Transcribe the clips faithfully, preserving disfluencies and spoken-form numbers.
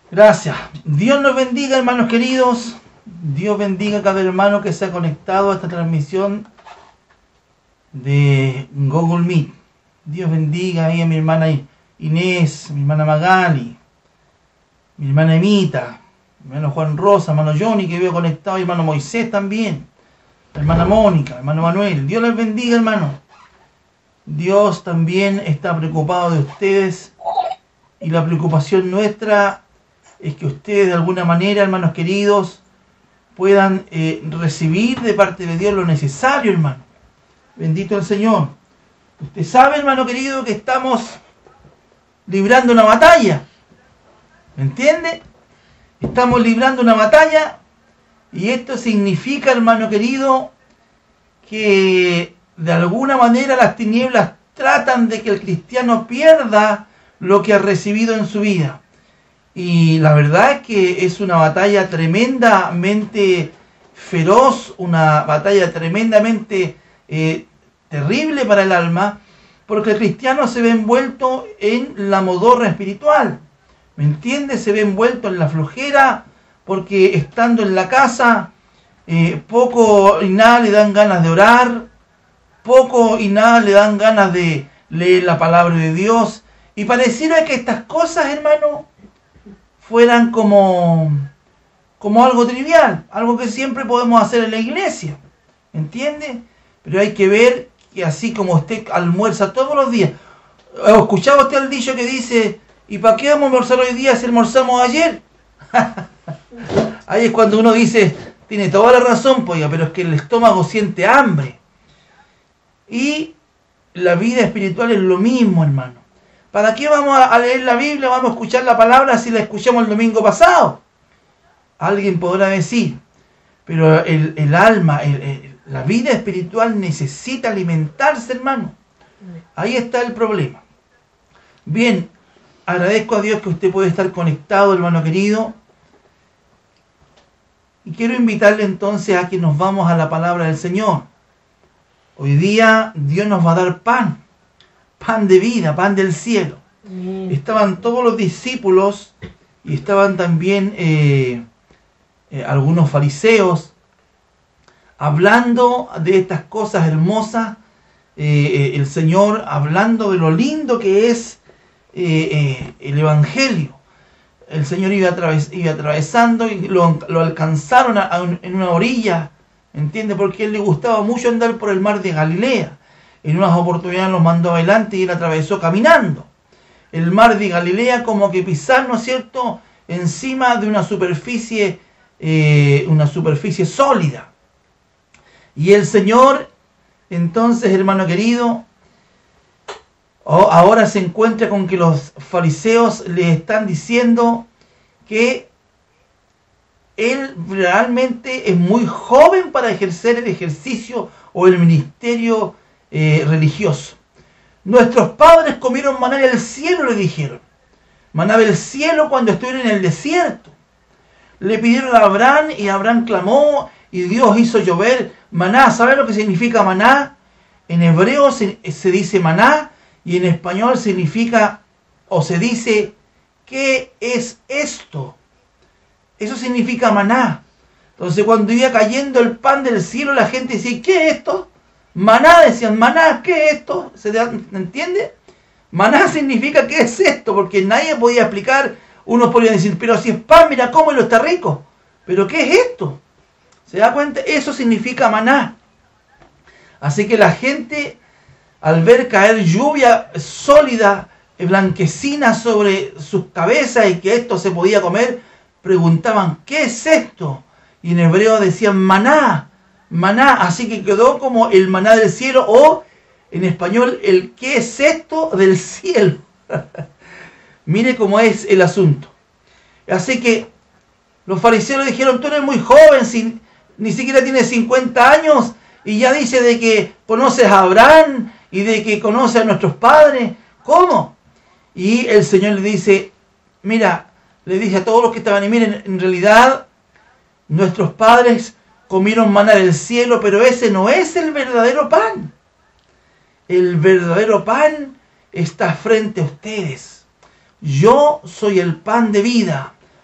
Gracias. Dios nos bendiga, hermanos queridos. Dios bendiga a cada hermano que se ha conectado a esta transmisión de Google Meet. Dios bendiga ahí a mi hermana Inés, mi hermana Magali, mi hermana Emita, mi hermano Juan Rosa, hermano Johnny que veo conectado, y hermano Moisés también, hermana Mónica, hermano Manuel. Dios les bendiga, hermano. Dios también está preocupado de ustedes, y la preocupación nuestra es que ustedes de alguna manera, hermanos queridos, puedan eh, recibir de parte de Dios lo necesario, hermano. Bendito el Señor. Usted sabe, hermano querido, que estamos librando una batalla. ¿Me entiende? Estamos librando una batalla, y esto significa, hermano querido, que de alguna manera las tinieblas tratan de que el cristiano pierda lo que ha recibido en su vida. Y la verdad es que es una batalla tremendamente feroz, una batalla tremendamente eh, terrible para el alma, porque el cristiano se ve envuelto en la modorra espiritual. ¿Me entiende? Se ve envuelto en la flojera, porque estando en la casa, eh, poco y nada le dan ganas de orar, poco y nada le dan ganas de leer la palabra de Dios, y pareciera que estas cosas, hermano, fueran como, como algo trivial, algo que siempre podemos hacer en la iglesia, ¿entiende? Pero hay que ver que así como usted almuerza todos los días, ¿escuchaba usted el dicho que dice, ¿y para qué vamos a almorzar hoy día si almorzamos ayer? Ahí es cuando uno dice, tiene toda la razón, pues, pero es que el estómago siente hambre. Y la vida espiritual es lo mismo, hermano. ¿Para qué vamos a leer la Biblia, vamos a escuchar la palabra si la escuchamos el domingo pasado? Alguien podrá decir, pero el, el alma, el, el, la vida espiritual necesita alimentarse, hermano. Ahí está el problema. Bien, agradezco a Dios que usted puede estar conectado, hermano querido. Y quiero invitarle entonces a que nos vamos a la palabra del Señor. Hoy día Dios nos va a dar pan. Pan de vida, pan del cielo. Mm. Estaban todos los discípulos y estaban también eh, eh, algunos fariseos hablando de estas cosas hermosas. Eh, eh, el Señor hablando de lo lindo que es eh, eh, el Evangelio. El Señor iba, atraves, iba atravesando y lo, lo alcanzaron a, a un, en una orilla, ¿entiende? Porque a él le gustaba mucho andar por el mar de Galilea. En unas oportunidades los mandó adelante y él atravesó caminando. El mar de Galilea como que pisar, ¿no es cierto?, encima de una superficie, eh, una superficie sólida. Y el Señor, entonces, hermano querido, ahora se encuentra con que los fariseos le están diciendo que él realmente es muy joven para ejercer el ejercicio o el ministerio Eh, religioso. Nuestros padres comieron maná del cielo, le dijeron. Maná del cielo cuando estuvieron en el desierto. Le pidieron a Abraham y Abraham clamó y Dios hizo llover maná. ¿Sabe lo que significa maná? En hebreo se, se dice maná y en español significa o se dice ¿qué es esto? Eso significa maná. Entonces cuando iba cayendo el pan del cielo la gente decía ¿qué es esto? Maná, decían, maná, ¿qué es esto? ¿Se entiende? Maná significa ¿qué es esto? Porque nadie podía explicar. Unos podían decir, pero si es pan, mira cómo lo está rico. ¿Pero qué es esto? ¿Se da cuenta? Eso significa maná. Así que la gente, al ver caer lluvia sólida, blanquecina sobre sus cabezas y que esto se podía comer, preguntaban, ¿qué es esto? Y en hebreo decían maná. Maná, así que quedó como el maná del cielo o en español el ¿qué es esto del cielo? Mire cómo es el asunto. Así que los fariseos le dijeron, tú eres muy joven, sin, ni siquiera tienes cincuenta años y ya dice de que conoces a Abraham y de que conoces a nuestros padres. ¿Cómo? Y el Señor le dice, mira, le dice a todos los que estaban ahí, miren, en realidad nuestros padres comieron maná del cielo, pero ese no es el verdadero pan. El verdadero pan está frente a ustedes. Yo soy el pan de vida.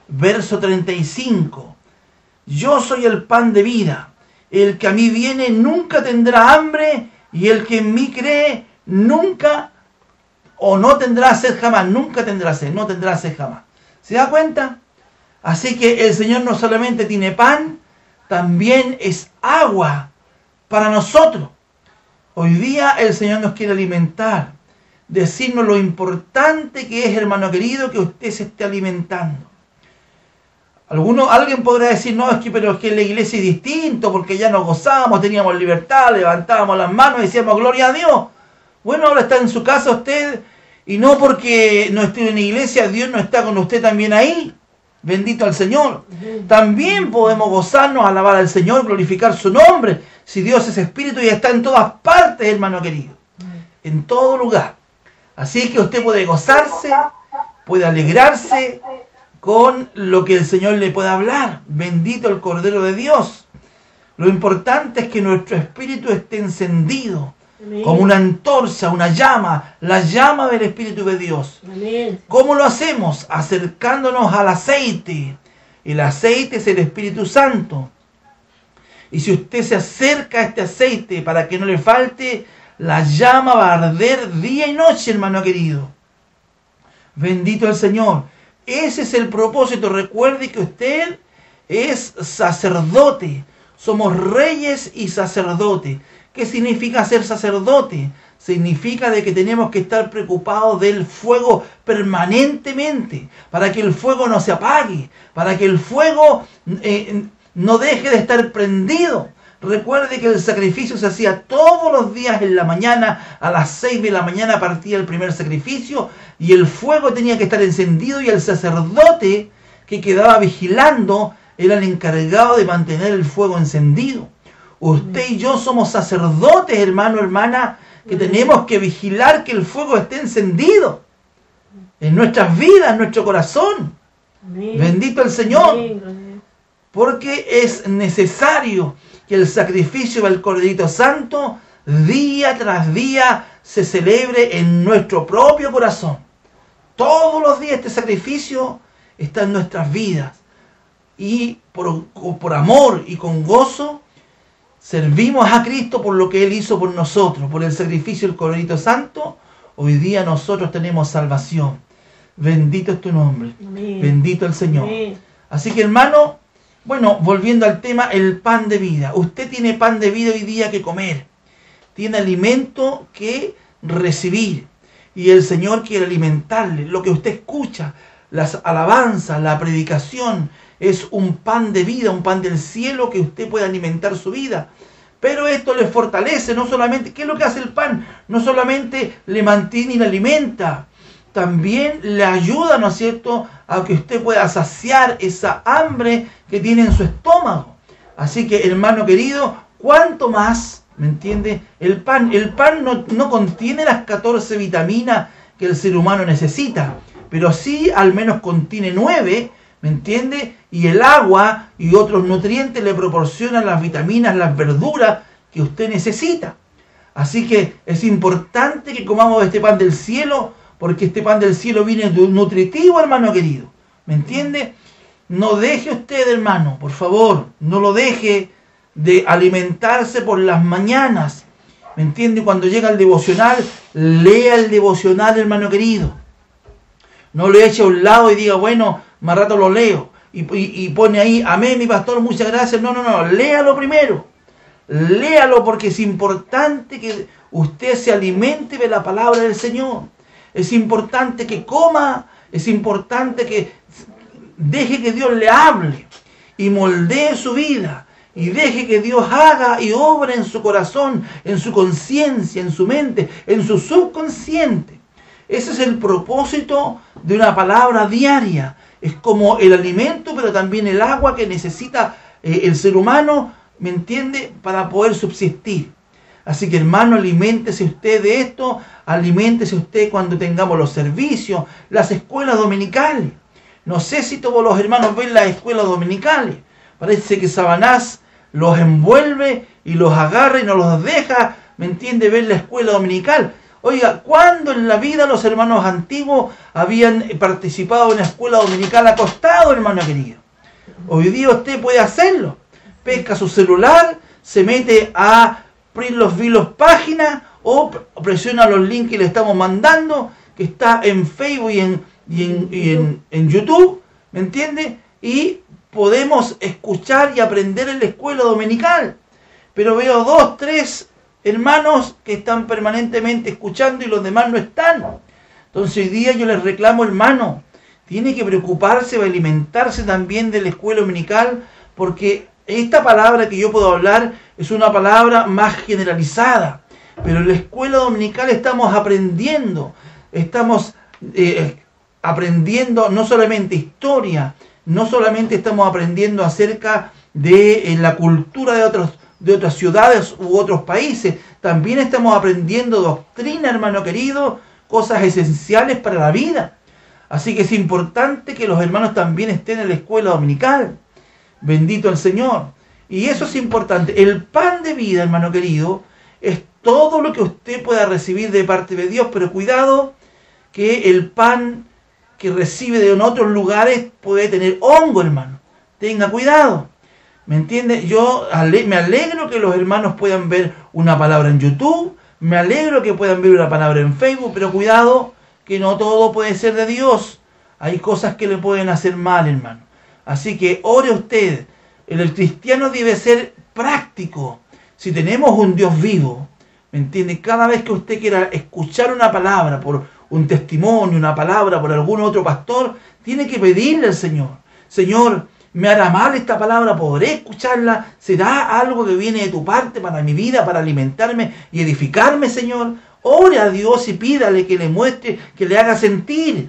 verso treinta y cinco. Yo soy el pan de vida. El que a mí viene nunca tendrá hambre, y el que en mí cree nunca o no tendrá sed jamás. Nunca tendrá sed, no tendrá sed jamás. ¿Se da cuenta? Así que el Señor no solamente tiene pan, también es agua para nosotros. Hoy día el Señor nos quiere alimentar, decirnos lo importante que es, hermano querido, que usted se esté alimentando. Alguno, alguien podrá decir, no, es que, pero es que en la iglesia es distinto, porque ya nos gozábamos, teníamos libertad, levantábamos las manos y decíamos, gloria a Dios. Bueno, ahora está en su casa usted, y no porque no esté en la iglesia, Dios no está con usted también ahí. Bendito al Señor. También podemos gozarnos, alabar al Señor, glorificar su nombre, si Dios es espíritu y está en todas partes, hermano querido, en todo lugar. Así que usted puede gozarse, puede alegrarse con lo que el Señor le pueda hablar. Bendito el Cordero de Dios. Lo importante es que nuestro espíritu esté encendido, amén, como una antorcha, una llama, la llama del Espíritu de Dios. Amén. ¿Cómo lo hacemos? Acercándonos al aceite. El aceite es el Espíritu Santo. Y si usted se acerca a este aceite para que no le falte, la llama va a arder día y noche, hermano querido. Bendito el Señor. Ese es el propósito. Recuerde que usted es sacerdote. Somos reyes y sacerdotes. ¿Qué significa ser sacerdote? Significa de que tenemos que estar preocupados del fuego permanentemente, para que el fuego no se apague, para que el fuego eh, no deje de estar prendido. Recuerde que el sacrificio se hacía todos los días en la mañana, a las seis de la mañana partía el primer sacrificio, y el fuego tenía que estar encendido, y el sacerdote que quedaba vigilando era el encargado de mantener el fuego encendido. Usted y yo somos sacerdotes, hermano, hermana, que tenemos que vigilar que el fuego esté encendido en nuestras vidas, en nuestro corazón. Amén. Bendito el Señor. Amén. Porque es necesario que el sacrificio del Corderito Santo día tras día se celebre en nuestro propio corazón. Todos los días este sacrificio está en nuestras vidas. Y por, por amor y con gozo servimos a Cristo por lo que Él hizo por nosotros, por el sacrificio del Corderito Santo. Hoy día nosotros tenemos salvación. Bendito es tu nombre. Amén. Bendito el Señor. Amén. Así que, hermano, bueno, volviendo al tema, el pan de vida. Usted tiene pan de vida hoy día que comer. Tiene alimento que recibir. Y el Señor quiere alimentarle. Lo que usted escucha, las alabanzas, la predicación, es un pan de vida, un pan del cielo que usted puede alimentar su vida. Pero esto le fortalece, no solamente, ¿qué es lo que hace el pan? No solamente le mantiene y le alimenta, también le ayuda, ¿no es cierto?, a que usted pueda saciar esa hambre que tiene en su estómago. Así que, hermano querido, ¿cuánto más, me entiende? El pan, el pan no, no contiene las catorce vitaminas que el ser humano necesita, pero sí al menos contiene nueve, ¿me entiende? Y el agua y otros nutrientes le proporcionan las vitaminas, las verduras que usted necesita. Así que es importante que comamos este pan del cielo, porque este pan del cielo viene nutritivo, hermano querido. ¿Me entiende? No deje usted, hermano, por favor, no lo deje de alimentarse por las mañanas. ¿Me entiende? Cuando llega el devocional, lea el devocional, hermano querido. No lo eche a un lado y diga, bueno, más rato lo leo. Y, y, y pone ahí, amén, mi pastor, muchas gracias. No, no, no, léalo primero. Léalo porque es importante que usted se alimente de la palabra del Señor. Es importante que coma, es importante que deje que Dios le hable y moldee su vida. Y deje que Dios haga y obre en su corazón, en su conciencia, en su mente, en su subconsciente. Ese es el propósito de una palabra diaria. Es como el alimento, pero también el agua que necesita eh, el ser humano, ¿me entiende?, para poder subsistir. Así que, hermano, aliméntese usted de esto, aliméntese usted cuando tengamos los servicios, las escuelas dominicales. No sé si todos los hermanos ven las escuelas dominicales. Parece que Sabanás los envuelve y los agarra y no los deja, ¿me entiende?, ver la escuela dominical. Oiga, ¿cuándo en la vida los hermanos antiguos habían participado en la escuela dominical acostado, hermano querido? Hoy día usted puede hacerlo. Pesca su celular, se mete a los Vilos páginas o presiona los links que le estamos mandando, que está en Facebook y en, y en, y en, en YouTube, ¿me entiende? Y podemos escuchar y aprender en la escuela dominical. Pero veo dos, tres hermanos que están permanentemente escuchando y los demás no están. Entonces hoy día yo les reclamo, hermano, tiene que preocuparse o alimentarse también de la escuela dominical, porque esta palabra que yo puedo hablar es una palabra más generalizada. Pero en la escuela dominical estamos aprendiendo, estamos eh, aprendiendo no solamente historia, no solamente estamos aprendiendo acerca de eh, la cultura de otros de otras ciudades u otros países, también estamos aprendiendo doctrina, hermano querido, cosas esenciales para la vida. Así que es importante que los hermanos también estén en la escuela dominical. Bendito el Señor. Y eso es importante. El pan de vida, hermano querido, es todo lo que usted pueda recibir de parte de Dios, pero cuidado que el pan que recibe de otros lugares puede tener hongo, hermano. Tenga cuidado. ¿Me entiende? Yo me alegro que los hermanos puedan ver una palabra en YouTube, me alegro que puedan ver una palabra en Facebook, pero cuidado que no todo puede ser de Dios. Hay cosas que le pueden hacer mal, hermano. Así que ore usted. El cristiano debe ser práctico. Si tenemos un Dios vivo, ¿me entiende? Cada vez que usted quiera escuchar una palabra por un testimonio, una palabra por algún otro pastor, tiene que pedirle al Señor: Señor, ¿me hará mal esta palabra? ¿Podré escucharla? ¿Será algo que viene de tu parte para mi vida, para alimentarme y edificarme, Señor? Ore a Dios y pídale que le muestre, que le haga sentir.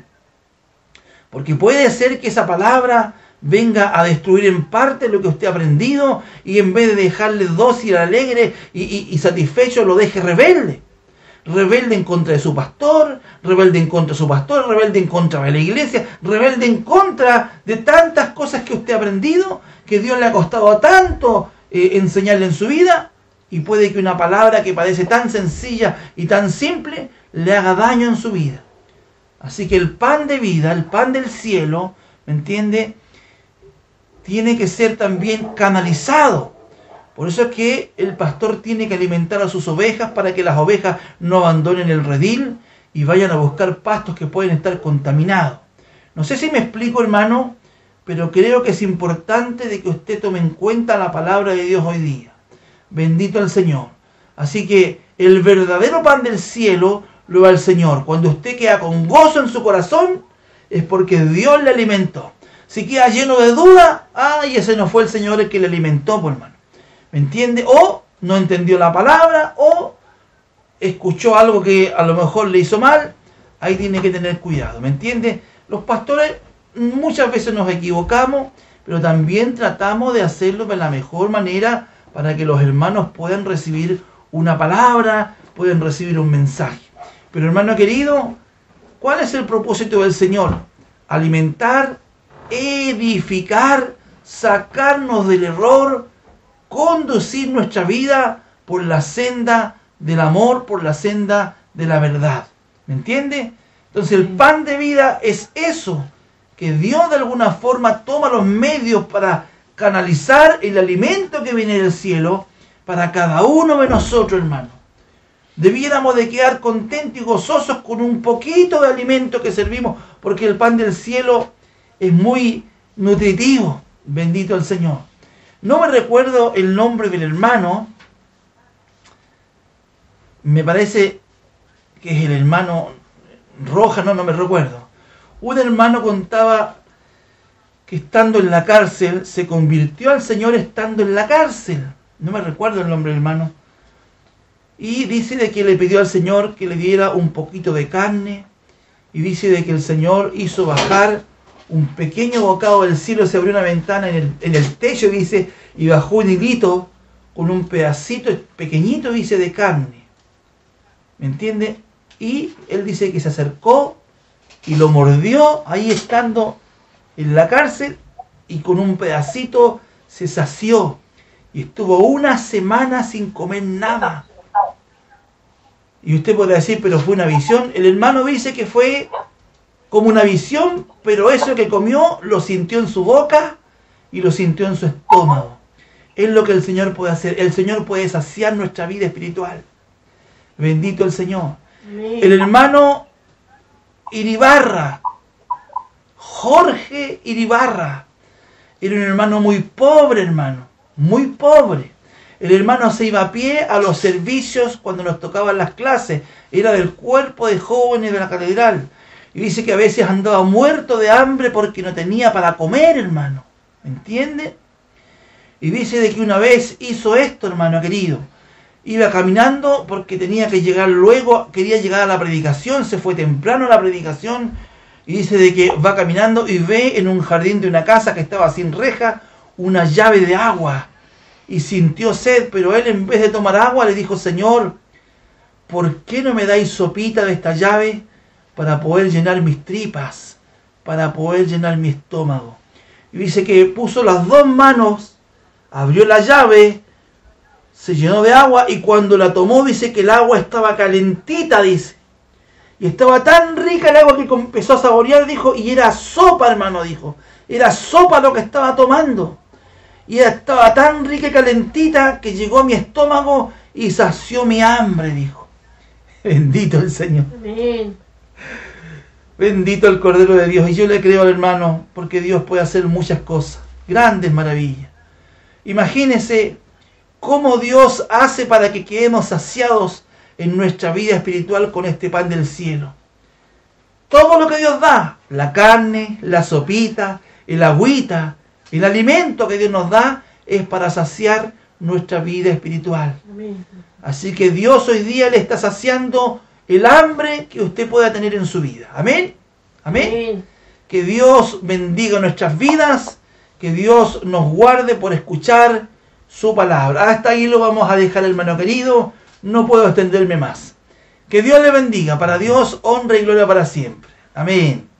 Porque puede ser que esa palabra venga a destruir en parte lo que usted ha aprendido y en vez de dejarle dócil, alegre y, y, y satisfecho, lo deje rebelde. Rebelde en contra de su pastor, rebelde en contra de su pastor, rebelde en contra de la iglesia, rebelde en contra de tantas cosas que usted ha aprendido, que Dios le ha costado tanto eh, enseñarle en su vida, y puede que una palabra que parece tan sencilla y tan simple le haga daño en su vida. Así que el pan de vida, el pan del cielo, ¿me entiende?, tiene que ser también canalizado. Por eso es que el pastor tiene que alimentar a sus ovejas para que las ovejas no abandonen el redil y vayan a buscar pastos que pueden estar contaminados. No sé si me explico, hermano, pero creo que es importante de que usted tome en cuenta la palabra de Dios hoy día. Bendito el Señor. Así que el verdadero pan del cielo lo da el Señor. Cuando usted queda con gozo en su corazón, es porque Dios le alimentó. Si queda lleno de duda, ay, ese no fue el Señor el que le alimentó, pues, hermano. ¿Me entiende? O no entendió la palabra, o escuchó algo que a lo mejor le hizo mal. Ahí tiene que tener cuidado, ¿me entiende? Los pastores muchas veces nos equivocamos, pero también tratamos de hacerlo de la mejor manera para que los hermanos puedan recibir una palabra, puedan recibir un mensaje. Pero, hermano querido, ¿cuál es el propósito del Señor? Alimentar, edificar, sacarnos del error, conducir nuestra vida por la senda del amor, por la senda de la verdad. ¿Me entiende? Entonces el pan de vida es eso, que Dios de alguna forma toma los medios para canalizar el alimento que viene del cielo para cada uno de nosotros, hermano. Debiéramos de quedar contentos y gozosos con un poquito de alimento que servimos, porque el pan del cielo es muy nutritivo. Bendito el Señor. No me recuerdo el nombre del hermano. Me parece que es el hermano Roja, no, no me recuerdo. Un hermano contaba que estando en la cárcel, se convirtió al Señor estando en la cárcel. No me recuerdo el nombre del hermano. Y dice de que le pidió al Señor que le diera un poquito de carne. Y dice de que el Señor hizo bajar un pequeño bocado del cielo, se abrió una ventana en el, en el techo, dice, y bajó un hilito con un pedacito pequeñito, dice, de carne. ¿Me entiende? Y él dice que se acercó y lo mordió ahí estando en la cárcel y con un pedacito se sació. Y estuvo una semana sin comer nada. Y usted podrá decir, pero fue una visión. El hermano dice que fue como una visión, pero eso que comió lo sintió en su boca y lo sintió en su estómago. Es lo que el Señor puede hacer. El Señor puede saciar nuestra vida espiritual. Bendito el Señor. Amén. El hermano Iribarra, Jorge Iribarra, era un hermano muy pobre, hermano, muy pobre. El hermano se iba a pie a los servicios cuando nos tocaban las clases. Era del cuerpo de jóvenes de la catedral. Y dice que a veces andaba muerto de hambre porque no tenía para comer, hermano. ¿Me entiende? Y dice de que una vez hizo esto, hermano querido. Iba caminando porque tenía que llegar luego, quería llegar a la predicación, se fue temprano a la predicación. Y dice de que va caminando y ve en un jardín de una casa que estaba sin reja una llave de agua. Y sintió sed, pero él en vez de tomar agua le dijo, Señor, ¿por qué no me dais sopita de esta llave para poder llenar mis tripas, para poder llenar mi estómago? Y dice que puso las dos manos, abrió la llave, se llenó de agua y cuando la tomó dice que el agua estaba calentita, dice. Y estaba tan rica el agua que empezó a saborear, dijo, y era sopa, hermano, dijo. Era sopa lo que estaba tomando. Y estaba tan rica y calentita que llegó a mi estómago y sació mi hambre, dijo. Bendito el Señor. Amén. Bendito el Cordero de Dios. Y yo le creo al hermano, porque Dios puede hacer muchas cosas, grandes maravillas. Imagínense cómo Dios hace para que quedemos saciados en nuestra vida espiritual con este pan del cielo. Todo lo que Dios da, la carne, la sopita, el agüita, el alimento que Dios nos da es para saciar nuestra vida espiritual. Amén. Así que Dios hoy día le está saciando el hambre que usted pueda tener en su vida. Amén. Amén. Amén. Que Dios bendiga nuestras vidas, que Dios nos guarde por escuchar su palabra. Hasta ahí lo vamos a dejar, hermano querido. No puedo extenderme más. Que Dios le bendiga. Para Dios, honra y gloria para siempre. Amén.